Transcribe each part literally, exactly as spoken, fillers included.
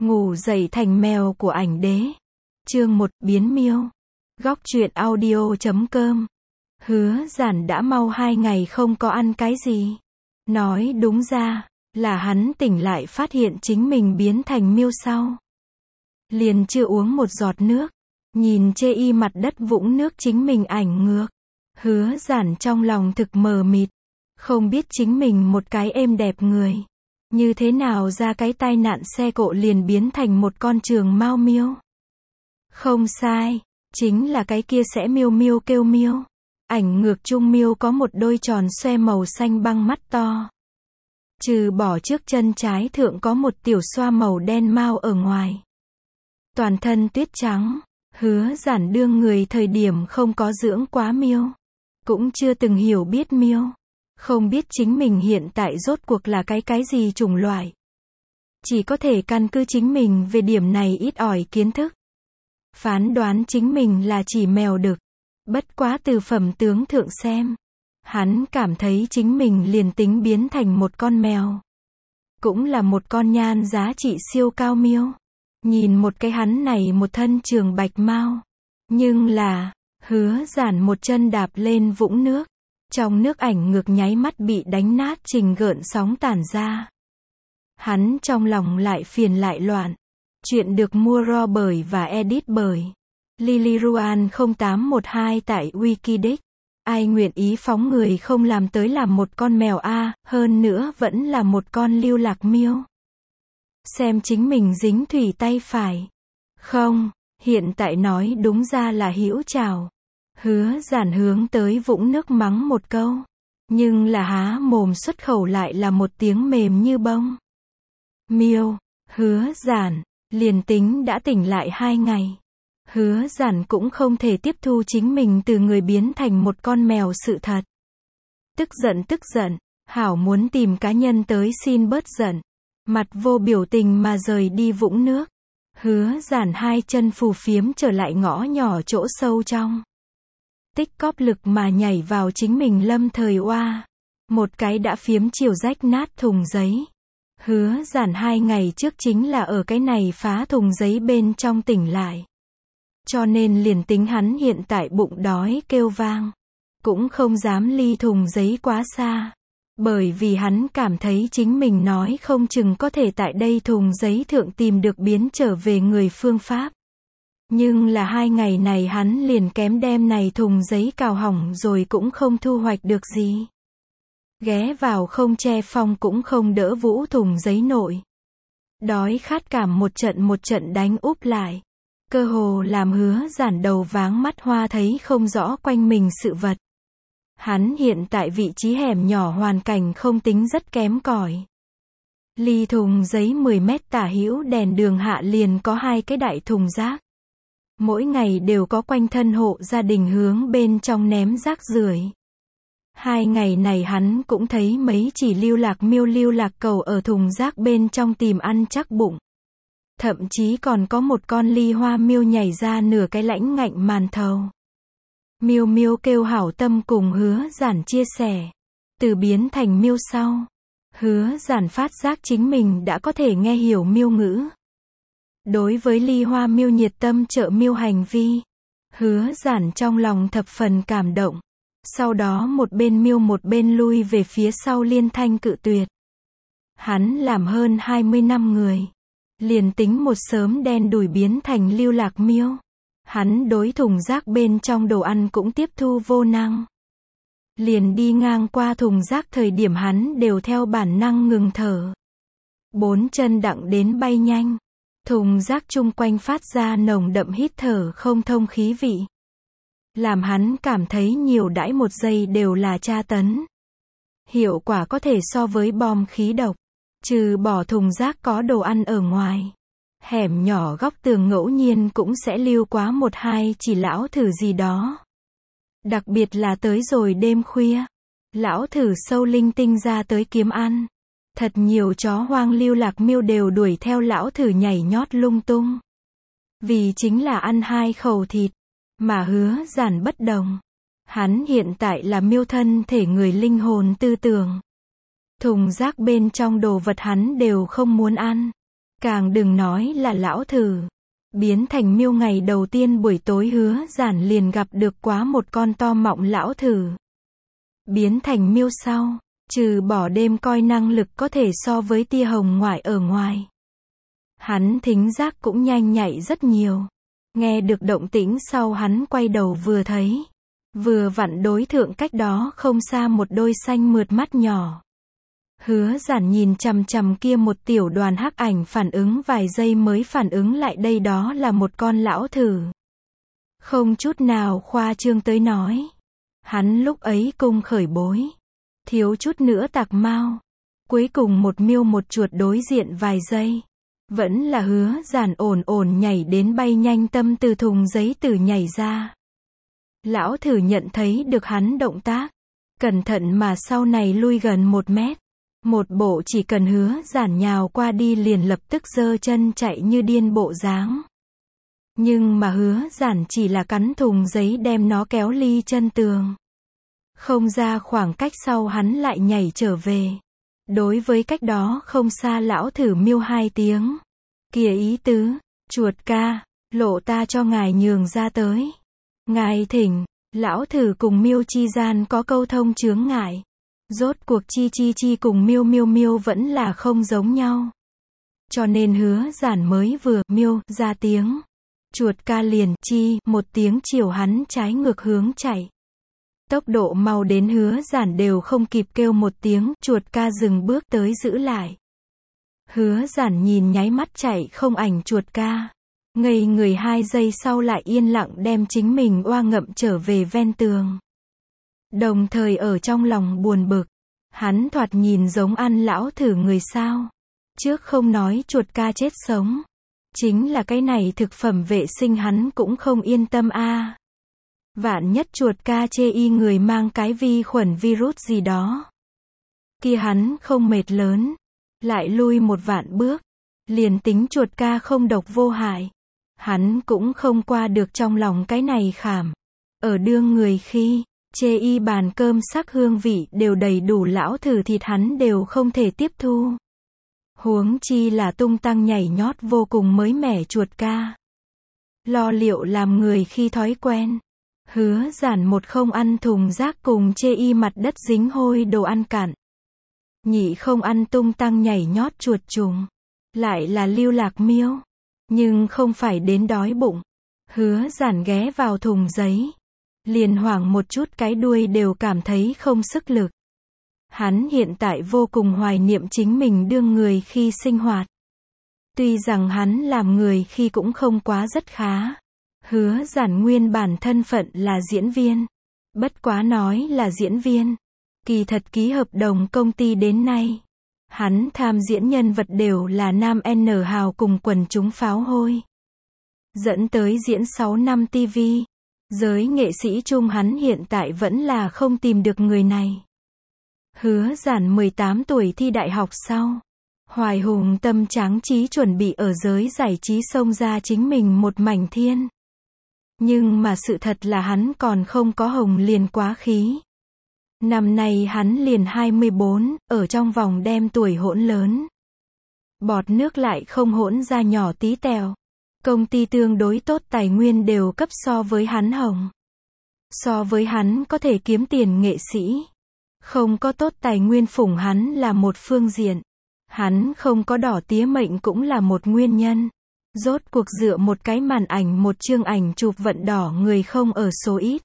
Ngủ dậy thành mèo của ảnh đế. Chương một, biến miêu. Góc truyện audio chấm com. Hứa Giản đã mau hai ngày không có ăn cái gì. Nói đúng ra, là hắn tỉnh lại phát hiện chính mình biến thành miêu sau. Liền chưa uống một giọt nước. Nhìn chê y mặt đất vũng nước chính mình ảnh ngược. Hứa Giản trong lòng thực mờ mịt. Không biết chính mình một cái êm đẹp người. Như thế nào ra cái tai nạn xe cộ liền biến thành một con trường mao miêu. Không sai, chính là cái kia sẽ miêu miêu kêu miêu. Ảnh ngược trung miêu có một đôi tròn xoe màu xanh băng mắt to. Trừ bỏ trước chân trái thượng có một tiểu xoa màu đen mao ở ngoài. Toàn thân tuyết trắng, Hứa Giản đương người thời điểm không có dưỡng quá miêu. Cũng chưa từng hiểu biết miêu. Không biết chính mình hiện tại rốt cuộc là cái cái gì chủng loại. Chỉ có thể căn cứ chính mình về điểm này ít ỏi kiến thức. Phán đoán chính mình là chỉ mèo đực. Bất quá từ phẩm tướng thượng xem. Hắn cảm thấy chính mình liền tính biến thành một con mèo. Cũng là một con nhan giá trị siêu cao miêu. Nhìn một cái hắn này một thân trường bạch mao. Nhưng là, Hứa Giản một chân đạp lên vũng nước. Trong nước ảnh ngược nháy mắt bị đánh nát trình gợn sóng tản ra. Hắn trong lòng lại phiền lại loạn. Chuyện được mua raw bởi và edit bởi Lily Ruan không tám một hai tại Wikidex. Ai nguyện ý phóng người không làm tới làm một con mèo a, hơn nữa vẫn là một con lưu lạc miêu. Xem chính mình dính thủy tay phải. Không, hiện tại nói đúng ra là hữu trào. Hứa Giản hướng tới vũng nước mắng một câu. Nhưng là há mồm xuất khẩu lại là một tiếng mềm như bông. Miêu, Hứa Giản, liền tính đã tỉnh lại hai ngày. Hứa Giản cũng không thể tiếp thu chính mình từ người biến thành một con mèo sự thật. Tức giận tức giận, hảo muốn tìm cá nhân tới xin bớt giận. Mặt vô biểu tình mà rời đi vũng nước. Hứa Giản hai chân phù phiếm trở lại ngõ nhỏ chỗ sâu trong. Tích cóp lực mà nhảy vào chính mình lâm thời oa. Một cái đã phiếm chiều rách nát thùng giấy. Hứa Giản hai ngày trước chính là ở cái này phá thùng giấy bên trong tỉnh lại. Cho nên liền tính hắn hiện tại bụng đói kêu vang. Cũng không dám ly thùng giấy quá xa. Bởi vì hắn cảm thấy chính mình nói không chừng có thể tại đây thùng giấy thượng tìm được biến trở về người phương pháp. Nhưng là hai ngày này hắn liền kém đem này thùng giấy cào hỏng rồi cũng không thu hoạch được gì. Ghé vào không che phong cũng không đỡ vũ thùng giấy nội. Đói khát cảm một trận một trận đánh úp lại. Cơ hồ làm Hứa Giản đầu váng mắt hoa thấy không rõ quanh mình sự vật. Hắn hiện tại vị trí hẻm nhỏ hoàn cảnh không tính rất kém cỏi. Ly thùng giấy mười mét tả hữu đèn đường hạ liền có hai cái đại thùng rác. Mỗi ngày đều có quanh thân hộ gia đình hướng bên trong ném rác rưởi. Hai ngày này hắn cũng thấy mấy chỉ lưu lạc miêu lưu lạc cầu ở thùng rác bên trong tìm ăn chắc bụng. Thậm chí còn có một con ly hoa miêu nhảy ra nửa cái lãnh ngạnh màn thầu. Miêu miêu kêu hảo tâm cùng Hứa Giản chia sẻ. Từ biến thành miêu sau, Hứa Giản phát giác chính mình đã có thể nghe hiểu miêu ngữ. Đối với ly hoa miêu nhiệt tâm trợ miêu hành vi, Hứa Giản trong lòng thập phần cảm động. Sau đó một bên miêu một bên lui về phía sau liên thanh cự tuyệt. Hắn làm hơn hai mươi năm người. Liền tính một sớm đen đủi biến thành lưu lạc miêu. Hắn đối thùng rác bên trong đồ ăn cũng tiếp thu vô năng. Liền đi ngang qua thùng rác thời điểm hắn đều theo bản năng ngừng thở. Bốn chân đặng đến bay nhanh. Thùng rác chung quanh phát ra nồng đậm hít thở không thông khí vị. Làm hắn cảm thấy nhiều đãi một giây đều là tra tấn. Hiệu quả có thể so với bom khí độc. Trừ bỏ thùng rác có đồ ăn ở ngoài. Hẻm nhỏ góc tường ngẫu nhiên cũng sẽ lưu quá một hai chỉ lão thử gì đó. Đặc biệt là tới rồi đêm khuya. Lão thử sâu linh tinh ra tới kiếm ăn. Thật nhiều chó hoang lưu lạc miêu đều đuổi theo lão thử nhảy nhót lung tung. Vì chính là ăn hai khẩu thịt. Mà Hứa Giản bất đồng. Hắn hiện tại là miêu thân thể người linh hồn tư tưởng. Thùng rác bên trong đồ vật hắn đều không muốn ăn. Càng đừng nói là lão thử. Biến thành miêu ngày đầu tiên buổi tối Hứa Giản liền gặp được quá một con to mọng lão thử. Biến thành miêu sau, trừ bỏ đêm coi năng lực có thể so với tia hồng ngoại ở ngoài. Hắn thính giác cũng nhanh nhạy rất nhiều. Nghe được động tĩnh sau hắn quay đầu vừa thấy. Vừa vặn đối thượng cách đó không xa một đôi xanh mượt mắt nhỏ. Hứa Giản nhìn chằm chằm kia một tiểu đoàn hắc ảnh phản ứng vài giây mới phản ứng lại đây đó là một con lão thử. Không chút nào khoa trương tới nói. Hắn lúc ấy cung khởi bối. Thiếu chút nữa tạc mau. Cuối cùng một miêu một chuột đối diện vài giây. Vẫn là Hứa Giản ổn ổn nhảy đến bay nhanh tâm từ thùng giấy từ nhảy ra. Lão thử nhận thấy được hắn động tác. Cẩn thận mà sau này lui gần một mét. Một bộ chỉ cần Hứa Giản nhào qua đi liền lập tức giơ chân chạy như điên bộ dáng. Nhưng mà Hứa Giản chỉ là cắn thùng giấy đem nó kéo ly chân tường. Không ra khoảng cách sau hắn lại nhảy trở về. Đối với cách đó không xa lão thử miêu hai tiếng. Kìa ý tứ, chuột ca, lộ ta cho ngài nhường ra tới. Ngài thỉnh, lão thử cùng miêu chi gian có câu thông chướng ngại. Rốt cuộc chi chi chi cùng miêu miêu miêu vẫn là không giống nhau. Cho nên Hứa Giản mới vừa miêu ra tiếng. Chuột ca liền chi một tiếng chiều hắn trái ngược hướng chạy. Tốc độ mau đến Hứa Giản đều không kịp kêu một tiếng, chuột ca dừng bước tới giữ lại. Hứa Giản nhìn nháy mắt chạy không ảnh chuột ca. Ngây người hai giây sau lại yên lặng đem chính mình oa ngậm trở về ven tường. Đồng thời ở trong lòng buồn bực. Hắn thoạt nhìn giống ăn lão thử người sao. Trước không nói chuột ca chết sống. Chính là cái này thực phẩm vệ sinh hắn cũng không yên tâm a. À. Vạn nhất chuột ca chê y người mang cái vi khuẩn virus gì đó. Kia hắn không mệt lớn. Lại lui một vạn bước. Liền tính chuột ca không độc vô hại. Hắn cũng không qua được trong lòng cái này khảm. Ở đương người khi, chê y bàn cơm sắc hương vị đều đầy đủ lão thử thịt hắn đều không thể tiếp thu. Huống chi là tung tăng nhảy nhót vô cùng mới mẻ chuột ca. Lo liệu làm người khi thói quen. Hứa Giản một không ăn thùng rác cùng chê y mặt đất dính hôi đồ ăn cạn. Nhị không ăn tung tăng nhảy nhót chuột trùng. Lại là lưu lạc miêu. Nhưng không phải đến đói bụng. Hứa Giản ghé vào thùng giấy. Liền hoảng một chút cái đuôi đều cảm thấy không sức lực. Hắn hiện tại vô cùng hoài niệm chính mình đương người khi sinh hoạt. Tuy rằng hắn làm người khi cũng không quá rất khá. Hứa Giản nguyên bản thân phận là diễn viên. Bất quá nói là diễn viên. Kỳ thật ký hợp đồng công ty đến nay. Hắn tham diễn nhân vật đều là nam N hào cùng quần chúng pháo hôi. Dẫn tới diễn sáu năm ti vi. Giới nghệ sĩ chung hắn hiện tại vẫn là không tìm được người này. Hứa Giản mười tám tuổi thi đại học sau. Hoài hùng tâm tráng trí chuẩn bị ở giới giải trí xông ra chính mình một mảnh thiên. Nhưng mà sự thật là hắn còn không có hồng liền quá khí. Năm nay hắn liền hai mươi bốn, ở trong vòng đem tuổi hỗn lớn. Bọt nước lại không hỗn ra nhỏ tí tẹo. Công ty tương đối tốt tài nguyên đều cấp so với hắn hồng. So với hắn có thể kiếm tiền nghệ sĩ. Không có tốt tài nguyên phủng hắn là một phương diện. Hắn không có đỏ tía mệnh cũng là một nguyên nhân. Rốt cuộc dựa một cái màn ảnh một chương ảnh chụp vận đỏ người không ở số ít.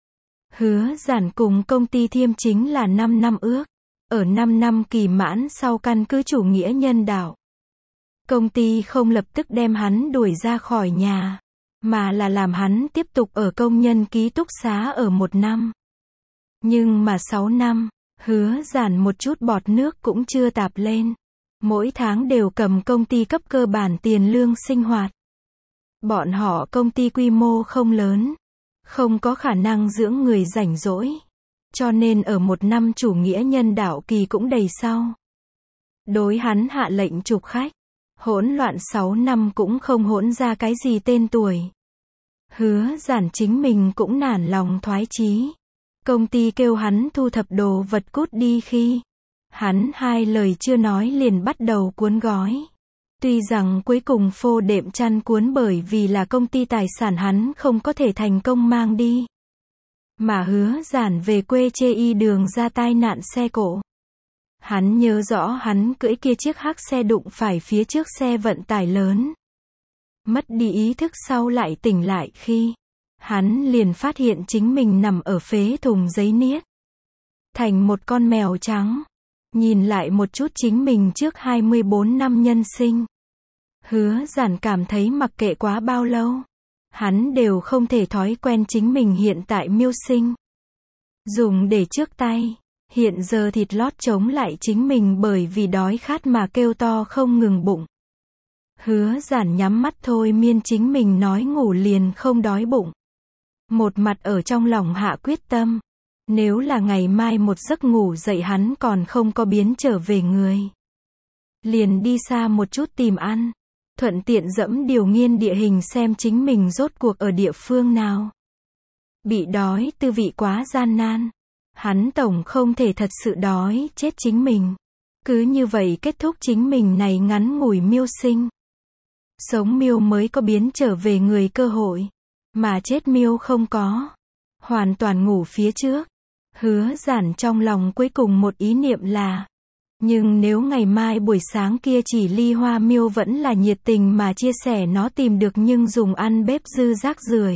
Hứa Giản cùng công ty thiêm chính là năm năm ước. Ở năm năm kỳ mãn sau căn cứ chủ nghĩa nhân đạo. Công ty không lập tức đem hắn đuổi ra khỏi nhà. Mà là làm hắn tiếp tục ở công nhân ký túc xá ở một năm. Nhưng mà sáu năm, Hứa Giản một chút bọt nước cũng chưa tạp lên. Mỗi tháng đều cầm công ty cấp cơ bản tiền lương sinh hoạt. Bọn họ công ty quy mô không lớn. Không có khả năng dưỡng người rảnh rỗi. Cho nên ở một năm chủ nghĩa nhân đạo kỳ cũng đầy sau. Đối hắn hạ lệnh trục khách. Hỗn loạn sáu năm cũng không hỗn ra cái gì tên tuổi. Hứa Giản chính mình cũng nản lòng thoái chí. Công ty kêu hắn thu thập đồ vật cút đi khi. Hắn hai lời chưa nói liền bắt đầu cuốn gói. Tuy rằng cuối cùng phô đệm chăn cuốn bởi vì là công ty tài sản hắn không có thể thành công mang đi. Mà Hứa Giản về quê chê y đường ra tai nạn xe cộ. Hắn nhớ rõ hắn cưỡi kia chiếc hắc xe đụng phải phía trước xe vận tải lớn. Mất đi ý thức sau lại tỉnh lại khi hắn liền phát hiện chính mình nằm ở phế thùng giấy niết. Thành một con mèo trắng. Nhìn lại một chút chính mình trước hai mươi bốn năm nhân sinh. Hứa Giản cảm thấy mặc kệ quá bao lâu. Hắn đều không thể thói quen chính mình hiện tại mưu sinh. Dùng để trước tay. Hiện giờ thịt lót chống lại chính mình bởi vì đói khát mà kêu to không ngừng bụng. Hứa Giản nhắm mắt thôi miên chính mình nói ngủ liền không đói bụng. Một mặt ở trong lòng hạ quyết tâm. Nếu là ngày mai một giấc ngủ dậy hắn còn không có biến trở về người. Liền đi xa một chút tìm ăn. Thuận tiện dẫm điều nghiên địa hình xem chính mình rốt cuộc ở địa phương nào. Bị đói tư vị quá gian nan. Hắn tổng không thể thật sự đói chết chính mình. Cứ như vậy kết thúc chính mình này ngắn ngủi mưu sinh. Sống miêu mới có biến trở về người cơ hội. Mà chết miêu không có. Hoàn toàn ngủ phía trước. Hứa Giản trong lòng cuối cùng một ý niệm là. Nhưng nếu ngày mai buổi sáng kia chỉ ly hoa miêu vẫn là nhiệt tình mà chia sẻ nó tìm được nhưng dùng ăn bếp dư rác rưởi.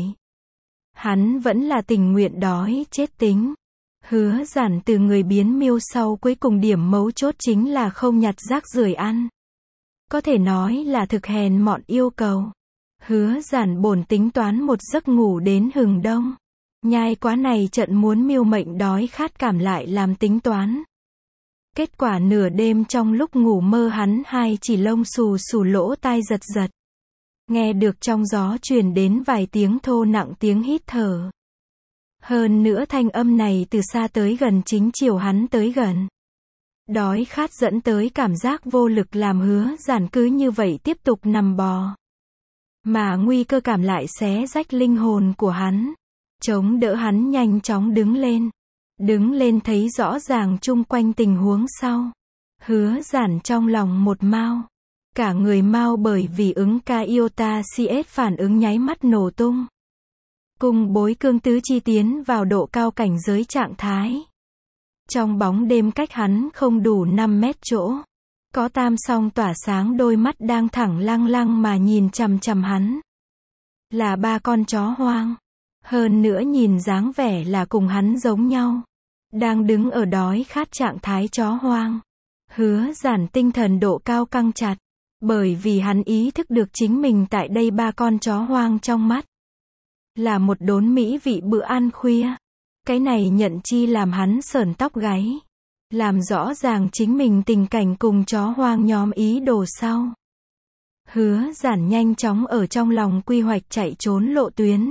Hắn vẫn là tình nguyện đói chết tính. Hứa Giản từ người biến miêu sau cuối cùng điểm mấu chốt chính là không nhặt rác rưởi ăn. Có thể nói là thực hèn mọn yêu cầu. Hứa Giản bổn tính toán một giấc ngủ đến hừng đông. Nhai quá này trận muốn miêu mệnh đói khát cảm lại làm tính toán. Kết quả nửa đêm trong lúc ngủ mơ hắn hai chỉ lông xù xù lỗ tai giật giật. Nghe được trong gió truyền đến vài tiếng thô nặng tiếng hít thở. Hơn nữa thanh âm này từ xa tới gần chính chiều hắn tới gần. Đói khát dẫn tới cảm giác vô lực làm Hứa Giản cứ như vậy tiếp tục nằm bò. Mà nguy cơ cảm lại xé rách linh hồn của hắn. Chống đỡ hắn nhanh chóng đứng lên. Đứng lên thấy rõ ràng chung quanh tình huống sau. Hứa Giản trong lòng một mao. Cả người mau bởi vì ứng ca iota cs phản ứng nháy mắt nổ tung. Cùng bối cương tứ chi tiến vào độ cao cảnh giới trạng thái. Trong bóng đêm cách hắn không đủ năm mét chỗ. Có tam song tỏa sáng đôi mắt đang thẳng lăng lăng mà nhìn chằm chằm hắn. Là ba con chó hoang. Hơn nữa nhìn dáng vẻ là cùng hắn giống nhau. Đang đứng ở đói khát trạng thái chó hoang. Hứa Giản tinh thần độ cao căng chặt. Bởi vì hắn ý thức được chính mình tại đây ba con chó hoang trong mắt. Là một đốn mỹ vị bữa ăn khuya. Cái này nhận chi làm hắn sởn tóc gáy. Làm rõ ràng chính mình tình cảnh cùng chó hoang nhóm ý đồ sau. Hứa Giản nhanh chóng ở trong lòng quy hoạch chạy trốn lộ tuyến.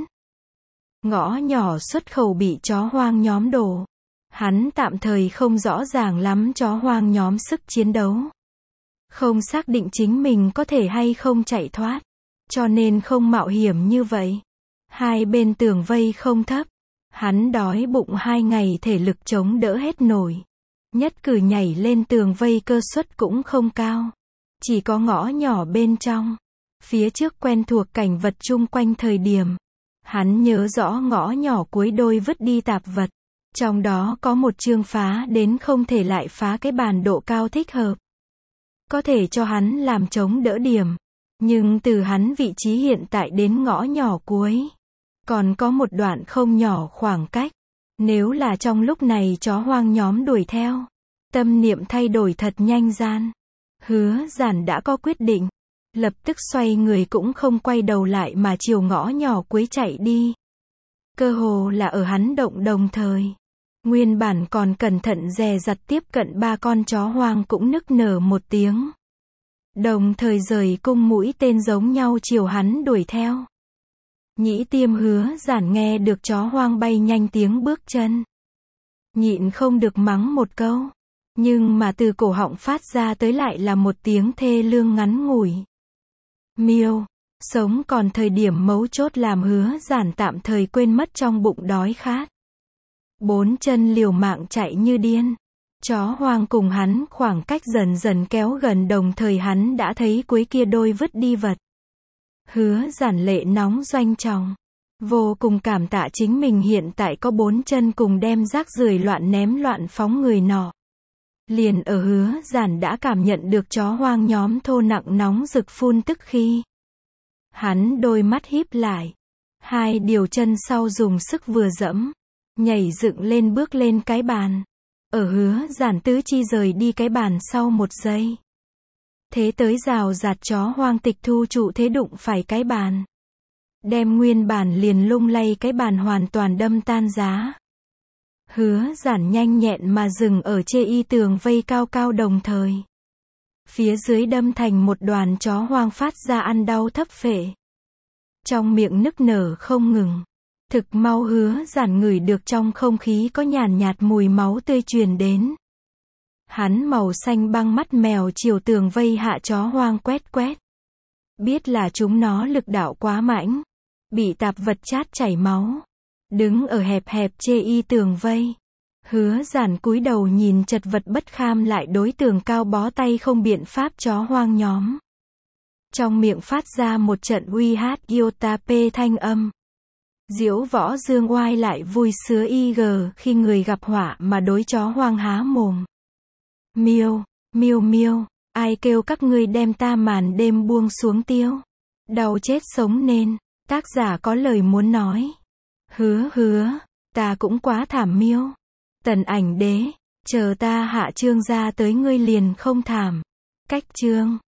Ngõ nhỏ xuất khẩu bị chó hoang nhóm đổ. Hắn tạm thời không rõ ràng lắm chó hoang nhóm sức chiến đấu. Không xác định chính mình có thể hay không chạy thoát. Cho nên không mạo hiểm như vậy. Hai bên tường vây không thấp. Hắn đói bụng hai ngày thể lực chống đỡ hết nổi. Nhất cử nhảy lên tường vây cơ suất cũng không cao. Chỉ có ngõ nhỏ bên trong. Phía trước quen thuộc cảnh vật chung quanh thời điểm. Hắn nhớ rõ ngõ nhỏ cuối đôi vứt đi tạp vật. Trong đó có một chương phá đến không thể lại phá cái bàn độ cao thích hợp. Có thể cho hắn làm chống đỡ điểm. Nhưng từ hắn vị trí hiện tại đến ngõ nhỏ cuối. Còn có một đoạn không nhỏ khoảng cách. Nếu là trong lúc này chó hoang nhóm đuổi theo. Tâm niệm thay đổi thật nhanh gian. Hứa Giản đã có quyết định. Lập tức xoay người cũng không quay đầu lại mà chiều ngõ nhỏ cuối chạy đi. Cơ hồ là ở hắn động đồng thời. Nguyên bản còn cẩn thận dè dặt tiếp cận ba con chó hoang cũng nức nở một tiếng. Đồng thời rời cung mũi tên giống nhau chiều hắn đuổi theo. Nhĩ Tiêm Hứa Giản nghe được chó hoang bay nhanh tiếng bước chân. Nhịn không được mắng một câu. Nhưng mà từ cổ họng phát ra tới lại là một tiếng thê lương ngắn ngủi. Miêu, sống còn thời điểm mấu chốt làm Hứa Giản tạm thời quên mất trong bụng đói khát. Bốn chân liều mạng chạy như điên. Chó hoang cùng hắn khoảng cách dần dần kéo gần, đồng thời hắn đã thấy cuối kia đôi vứt đi vật. Hứa Giản lệ nóng doanh trọng. Vô cùng cảm tạ chính mình hiện tại có bốn chân cùng đem rác rưởi loạn ném loạn phóng người nọ. Liền ở Hứa Giản đã cảm nhận được chó hoang nhóm thô nặng nóng rực phun tức khi. Hắn đôi mắt híp lại. Hai điều chân sau dùng sức vừa dẫm. Nhảy dựng lên bước lên cái bàn. Ở Hứa Giản tứ chi rời đi cái bàn sau một giây. Thế tới rào rạt chó hoang tịch thu trụ thế đụng phải cái bàn. Đem nguyên bản liền lung lay cái bàn hoàn toàn đâm tan giá. Hứa Giản nhanh nhẹn mà dừng ở chê y tường vây cao cao, đồng thời phía dưới đâm thành một đoàn chó hoang phát ra ăn đau thấp phệ. Trong miệng nức nở không ngừng. Thực mau Hứa Giản ngửi được trong không khí có nhàn nhạt mùi máu tươi truyền đến. Hắn màu xanh băng mắt mèo chiều tường vây hạ chó hoang quét quét. Biết là chúng nó lực đạo quá mãnh. Bị tạp vật chát chảy máu. Đứng ở hẹp hẹp chê y tường vây. Hứa Giản cúi đầu nhìn chật vật bất kham lại đối tường cao bó tay không biện pháp chó hoang nhóm. Trong miệng phát ra một trận uy hát iota p thanh âm. Diễu võ dương oai lại vui sứa y gờ khi người gặp họa mà đối chó hoang há mồm. Miêu, miêu miêu, ai kêu các ngươi đem ta màn đêm buông xuống tiêu. Đau chết sống nên. Tác giả có lời muốn nói. Hứa hứa, ta cũng quá thảm miêu. Tần Ảnh Đế, chờ ta hạ chương ra tới ngươi liền không thảm. Cách chương.